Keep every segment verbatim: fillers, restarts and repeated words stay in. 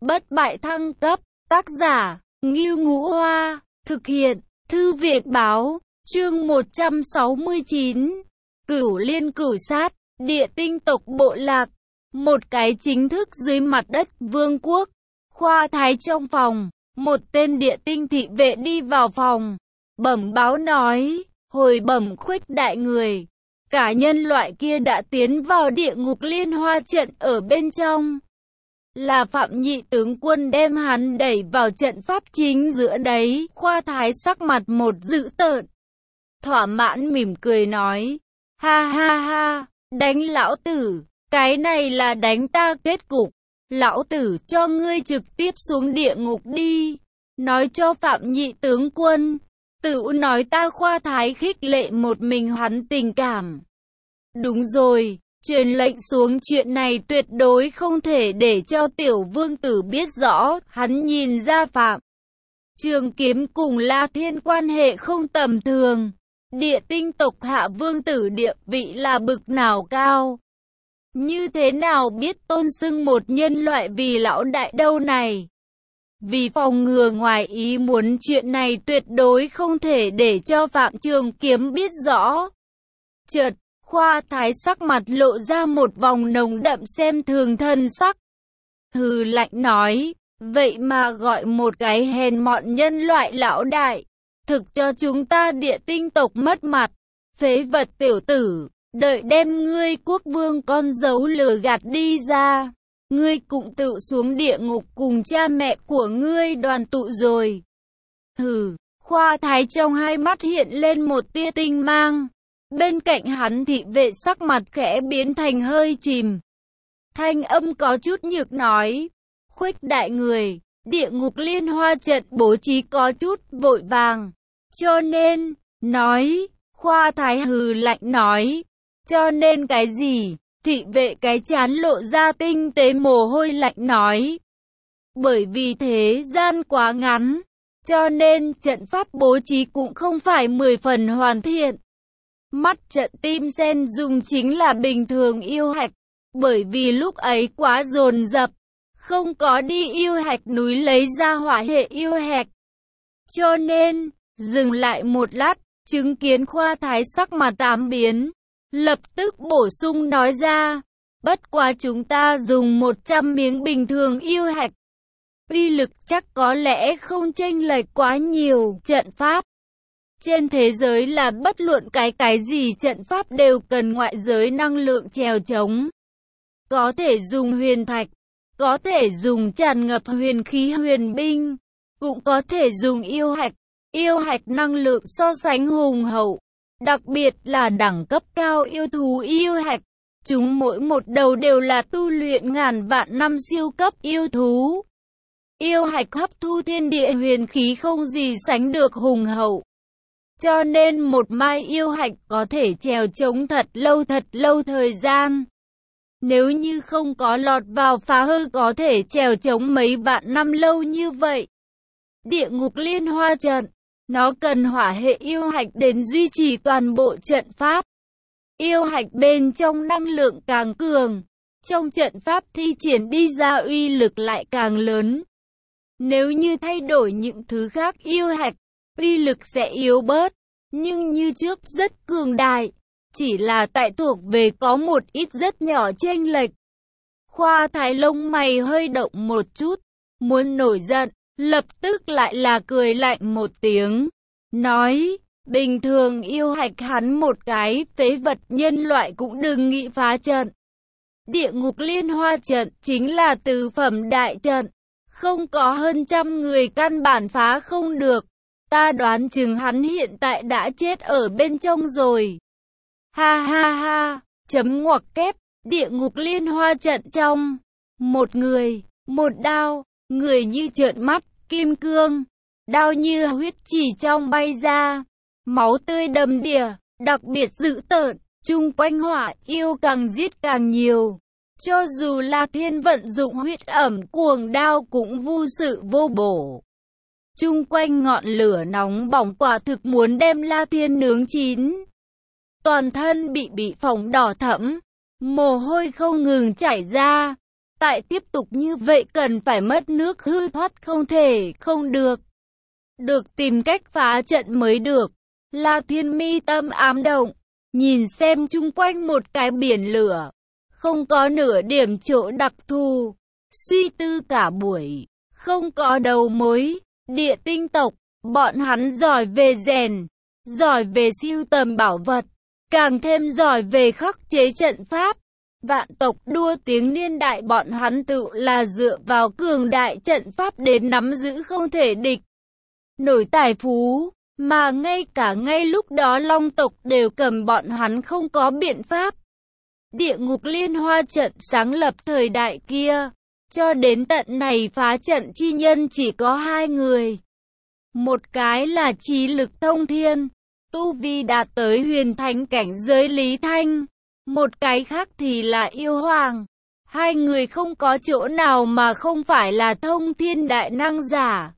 bất bại thăng cấp, tác giả, Ngưu Ngũ Hoa, thực hiện, Thư viện Báo, chương một trăm sáu mươi chín, Cửu Liên Cửu Sát, địa tinh tộc bộ lạc, một cái chính thức dưới mặt đất vương quốc. Khoa Thái trong phòng, một tên địa tinh thị vệ đi vào phòng, bẩm báo nói, hồi bẩm Khuếch đại người, cả nhân loại kia đã tiến vào địa ngục liên hoa trận ở bên trong. Là Phạm Nhị tướng quân đem hắn đẩy vào trận pháp chính giữa đấy. Khoa Thái sắc mặt một dữ tợn, thỏa mãn mỉm cười nói, ha ha ha, đánh lão tử, cái này là đánh ta kết cục. Lão tử cho ngươi trực tiếp xuống địa ngục đi. Nói cho Phạm Nhị tướng quân, tự nói ta Khoa Thái khích lệ một mình hắn tình cảm. Đúng rồi, truyền lệnh xuống chuyện này tuyệt đối không thể để cho tiểu vương tử biết rõ. Hắn nhìn ra Phạm Trường Kiếm cùng La Thiên quan hệ không tầm thường. Địa tinh tộc hạ vương tử địa vị là bực nào cao. Như thế nào biết tôn xưng một nhân loại vì lão đại đâu này. Vì phòng ngừa ngoài ý muốn chuyện này tuyệt đối không thể để cho Phạm Trường Kiếm biết rõ. Chợt, Khoa Thái sắc mặt lộ ra một vòng nồng đậm xem thường thân sắc. Hừ lạnh nói, vậy mà gọi một cái hèn mọn nhân loại lão đại, thực cho chúng ta địa tinh tộc mất mặt. Phế vật tiểu tử, đợi đem ngươi quốc vương con dấu lừa gạt đi ra, ngươi cũng tự xuống địa ngục cùng cha mẹ của ngươi đoàn tụ rồi. Hừ, Khoa Thái trong hai mắt hiện lên một tia tinh mang. Bên cạnh hắn thị vệ sắc mặt khẽ biến thành hơi chìm. Thanh âm có chút nhược nói, Khuếch đại người, địa ngục liên hoa trận bố trí có chút vội vàng. Cho nên, nói, Khoa Thái hừ lạnh nói, cho nên cái gì? Thị vệ cái chán lộ ra tinh tế mồ hôi lạnh nói. Bởi vì thế gian quá ngắn, cho nên trận pháp bố trí cũng không phải mười phần hoàn thiện. Mắt trận tim sen dùng chính là bình thường yêu hạch, bởi vì lúc ấy quá dồn dập, không có đi yêu hạch núi lấy ra hỏa hệ yêu hạch. Cho nên, dừng lại một lát, chứng kiến Khoa Thái sắc mặt tám biến, lập tức bổ sung nói ra, bất quá chúng ta dùng một trăm miếng bình thường yêu hạch, uy lực chắc có lẽ không chênh lệch quá nhiều. Trận pháp trên thế giới là bất luận cái cái gì trận pháp đều cần ngoại giới năng lượng chèo chống. Có thể dùng huyền thạch, có thể dùng tràn ngập huyền khí huyền binh, cũng có thể dùng yêu hạch. Yêu hạch năng lượng so sánh hùng hậu, đặc biệt là đẳng cấp cao yêu thú yêu hạch. Chúng mỗi một đầu đều là tu luyện ngàn vạn năm siêu cấp yêu thú. Yêu hạch hấp thu thiên địa huyền khí không gì sánh được hùng hậu. Cho nên một mai yêu hạch có thể trèo chống thật lâu thật lâu thời gian. Nếu như không có lọt vào phá hư có thể trèo chống mấy vạn năm lâu như vậy. Địa ngục liên hoa trận, nó cần hỏa hệ yêu hạch đến duy trì toàn bộ trận pháp. Yêu hạch bên trong năng lượng càng cường, trong trận pháp thi triển đi ra uy lực lại càng lớn. Nếu như thay đổi những thứ khác yêu hạch, uy lực sẽ yếu bớt, nhưng như trước rất cường đại, chỉ là tại thuộc về có một ít rất nhỏ chênh lệch. Khoa Thái lông mày hơi động một chút, muốn nổi giận, lập tức lại là cười lạnh một tiếng, nói, bình thường yêu hạch hắn một cái, phế vật nhân loại cũng đừng nghĩ phá trận. Địa ngục liên hoa trận chính là tứ phẩm đại trận, không có hơn trăm người căn bản phá không được. Ta đoán chừng hắn hiện tại đã chết ở bên trong rồi. Ha ha ha, chấm ngoặc kép, địa ngục liên hoa trận trong. Một người, một đao, người như trợn mắt, kim cương. Đao như huyết chỉ trong bay ra. Máu tươi đầm đìa, đặc biệt dữ tợn, chung quanh hỏa yêu càng giết càng nhiều. Cho dù La Thiên vận dụng huyết ẩm cuồng đao cũng vô sự vô bổ. Chung quanh ngọn lửa nóng bỏng quả thực muốn đem La Thiên nướng chín. Toàn thân bị bị phỏng đỏ thẫm, mồ hôi không ngừng chảy ra. Tại tiếp tục như vậy cần phải mất nước hư thoát không thể, không được. Được tìm cách phá trận mới được. La Thiên mi tâm ám động, nhìn xem chung quanh một cái biển lửa, không có nửa điểm chỗ đặc thù. Suy tư cả buổi, không có đầu mối. Địa tinh tộc, bọn hắn giỏi về rèn, giỏi về sưu tầm bảo vật, càng thêm giỏi về khắc chế trận pháp. Vạn tộc đua tiếng niên đại bọn hắn tự là dựa vào cường đại trận pháp đến nắm giữ không thể địch nổi tài phú, mà ngay cả ngay lúc đó Long tộc đều cầm bọn hắn không có biện pháp. Địa ngục liên hoa trận sáng lập thời đại kia, cho đến tận này phá trận chi nhân chỉ có hai người. Một cái là trí lực thông thiên, tu vi đạt tới huyền thánh cảnh giới Lý Thanh. Một cái khác thì là yêu hoàng. Hai người không có chỗ nào mà không phải là thông thiên đại năng giả.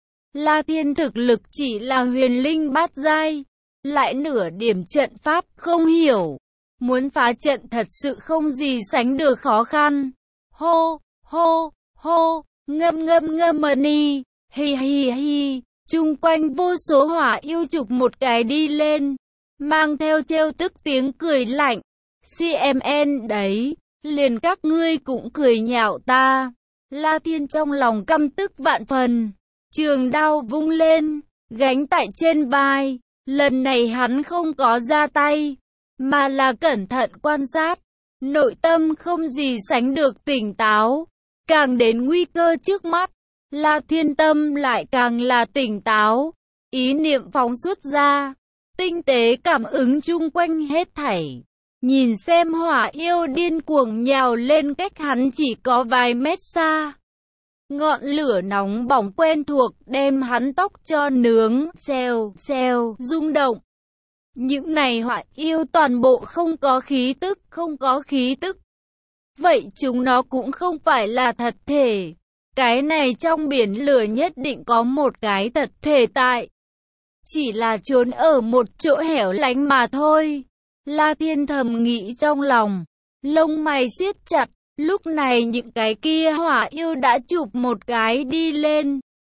La Thiên thực lực chỉ là huyền linh bát giai, lại nửa điểm trận pháp không hiểu. Muốn phá trận thật sự không gì sánh được khó khăn. Hô, hô, hô, ngâm ngâm ngâm mờ ni, hi hi hi, chung quanh vô số hỏa yêu trục một cái đi lên, mang theo trêu tức tiếng cười lạnh. xê em en đấy, liền các ngươi cũng cười nhạo ta. La Thiên trong lòng căm tức vạn phần, trường đao vung lên, gánh tại trên vai. Lần này hắn không có ra tay, mà là cẩn thận quan sát. Nội tâm không gì sánh được tỉnh táo, càng đến nguy cơ trước mắt, La Thiên tâm lại càng là tỉnh táo. Ý niệm phóng xuất ra, tinh tế cảm ứng chung quanh hết thảy. Nhìn xem hỏa yêu điên cuồng nhào lên cách hắn chỉ có vài mét xa. Ngọn lửa nóng bỏng quen thuộc đem hắn tóc cho nướng, xèo, xèo, rung động. Những này hỏa yêu toàn bộ không có khí tức, không có khí tức. Vậy chúng nó cũng không phải là thật thể. Cái này trong biển lửa nhất định có một cái thật thể tại. Chỉ là trốn ở một chỗ hẻo lánh mà thôi. La Thiên thầm nghĩ trong lòng, lông mày siết chặt. Lúc này những cái kia hỏa yêu đã chụp một cái đi lên,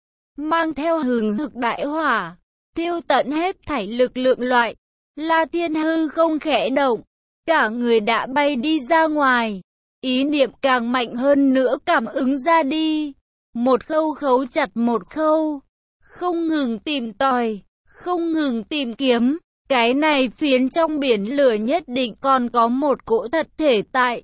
mang theo hừng hực đại hỏa, tiêu tận hết thảy lực lượng loại. La Thiên hư không khẽ động, cả người đã bay đi ra ngoài. Ý niệm càng mạnh hơn nữa cảm ứng ra đi, một khâu khấu chặt một khâu, không ngừng tìm tòi, không ngừng tìm kiếm. Cái này phiến trong biển lửa nhất định còn có một cỗ thật thể tại.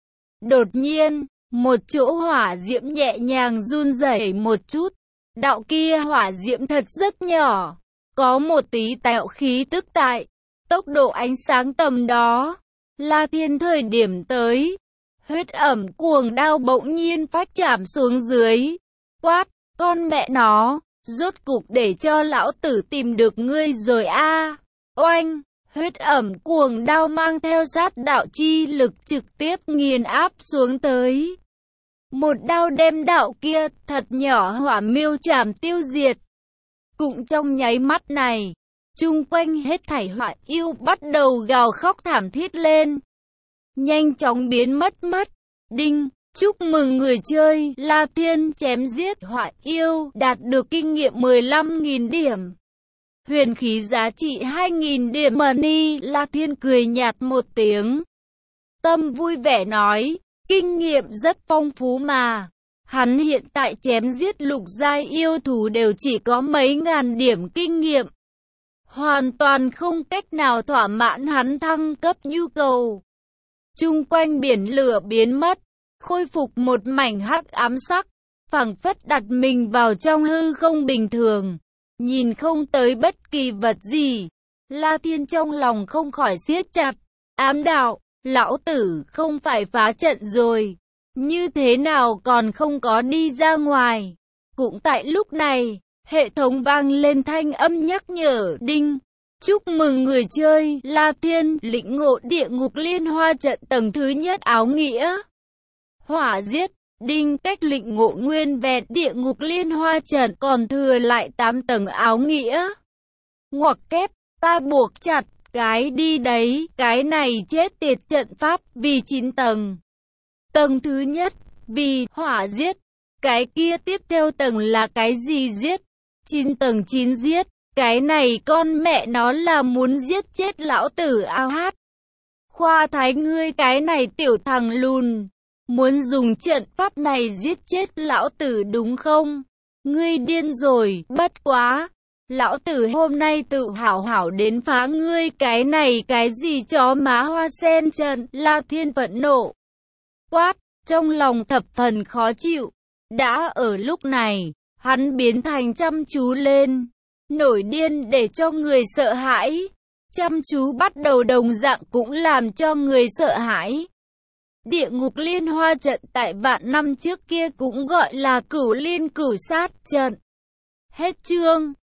Đột nhiên, một chỗ hỏa diễm nhẹ nhàng run rẩy một chút. Đạo kia hỏa diễm thật rất nhỏ, có một tí tạo khí tức tại. Tốc độ ánh sáng tầm đó, La Thiên thời điểm tới. Huyết ẩm cuồng đao bỗng nhiên phát chạm xuống dưới. Quát, con mẹ nó, rốt cục để cho lão tử tìm được ngươi rồi a. Oanh! Huyết ẩm cuồng đao mang theo sát đạo chi lực trực tiếp nghiền áp xuống tới. Một đao đem đạo kia thật nhỏ hỏa miêu chảm tiêu diệt. Cũng trong nháy mắt này, chung quanh hết thảy hỏa yêu bắt đầu gào khóc thảm thiết lên. Nhanh chóng biến mất mất. Đinh! Chúc mừng người chơi La Thiên chém giết hỏa yêu đạt được kinh nghiệm mười lăm nghìn điểm. Huyền khí giá trị hai nghìn điểm money. La Thiên cười nhạt một tiếng. Tâm vui vẻ nói, kinh nghiệm rất phong phú mà. Hắn hiện tại chém giết lục giai yêu thú đều chỉ có mấy ngàn điểm kinh nghiệm. Hoàn toàn không cách nào thỏa mãn hắn thăng cấp nhu cầu. Chung quanh biển lửa biến mất, khôi phục một mảnh hắc ám sắc, phảng phất đặt mình vào trong hư không bình thường. Nhìn không tới bất kỳ vật gì, La Thiên trong lòng không khỏi siết chặt. Ám đạo, lão tử không phải phá trận rồi, như thế nào còn không có đi ra ngoài. Cũng tại lúc này, hệ thống vang lên thanh âm nhắc nhở. Đinh! Chúc mừng người chơi La Thiên lĩnh ngộ địa ngục liên hoa trận tầng thứ nhất áo nghĩa. Hỏa giết! Đinh, cách lĩnh ngộ nguyên vẹn địa ngục liên hoa trận còn thừa lại tám tầng áo nghĩa. Ngoặc kép, ta buộc chặt, cái đi đấy, cái này chết tiệt trận pháp vì chín tầng. Tầng thứ nhất, Vì hỏa giết. Cái kia tiếp theo tầng là cái gì giết? Chín tầng chín giết. Cái này con mẹ nó là muốn giết chết lão tử ao hát. Khoa thái ngươi cái này tiểu thằng lùn. Muốn dùng trận pháp này giết chết lão tử đúng không? Ngươi điên rồi, bất quá. Lão tử hôm nay tự hảo hảo đến phá ngươi cái này cái gì chó má hoa sen trận. La Thiên phẫn nộ. Quát, trong lòng thập phần khó chịu. Đã ở lúc này, hắn biến thành chăm chú lên. Nổi điên để cho người sợ hãi. Chăm chú bắt đầu đồng dạng cũng làm cho người sợ hãi. Địa ngục liên hoa trận tại vạn năm trước kia cũng gọi là cửu liên cửu sát trận. Hết chương.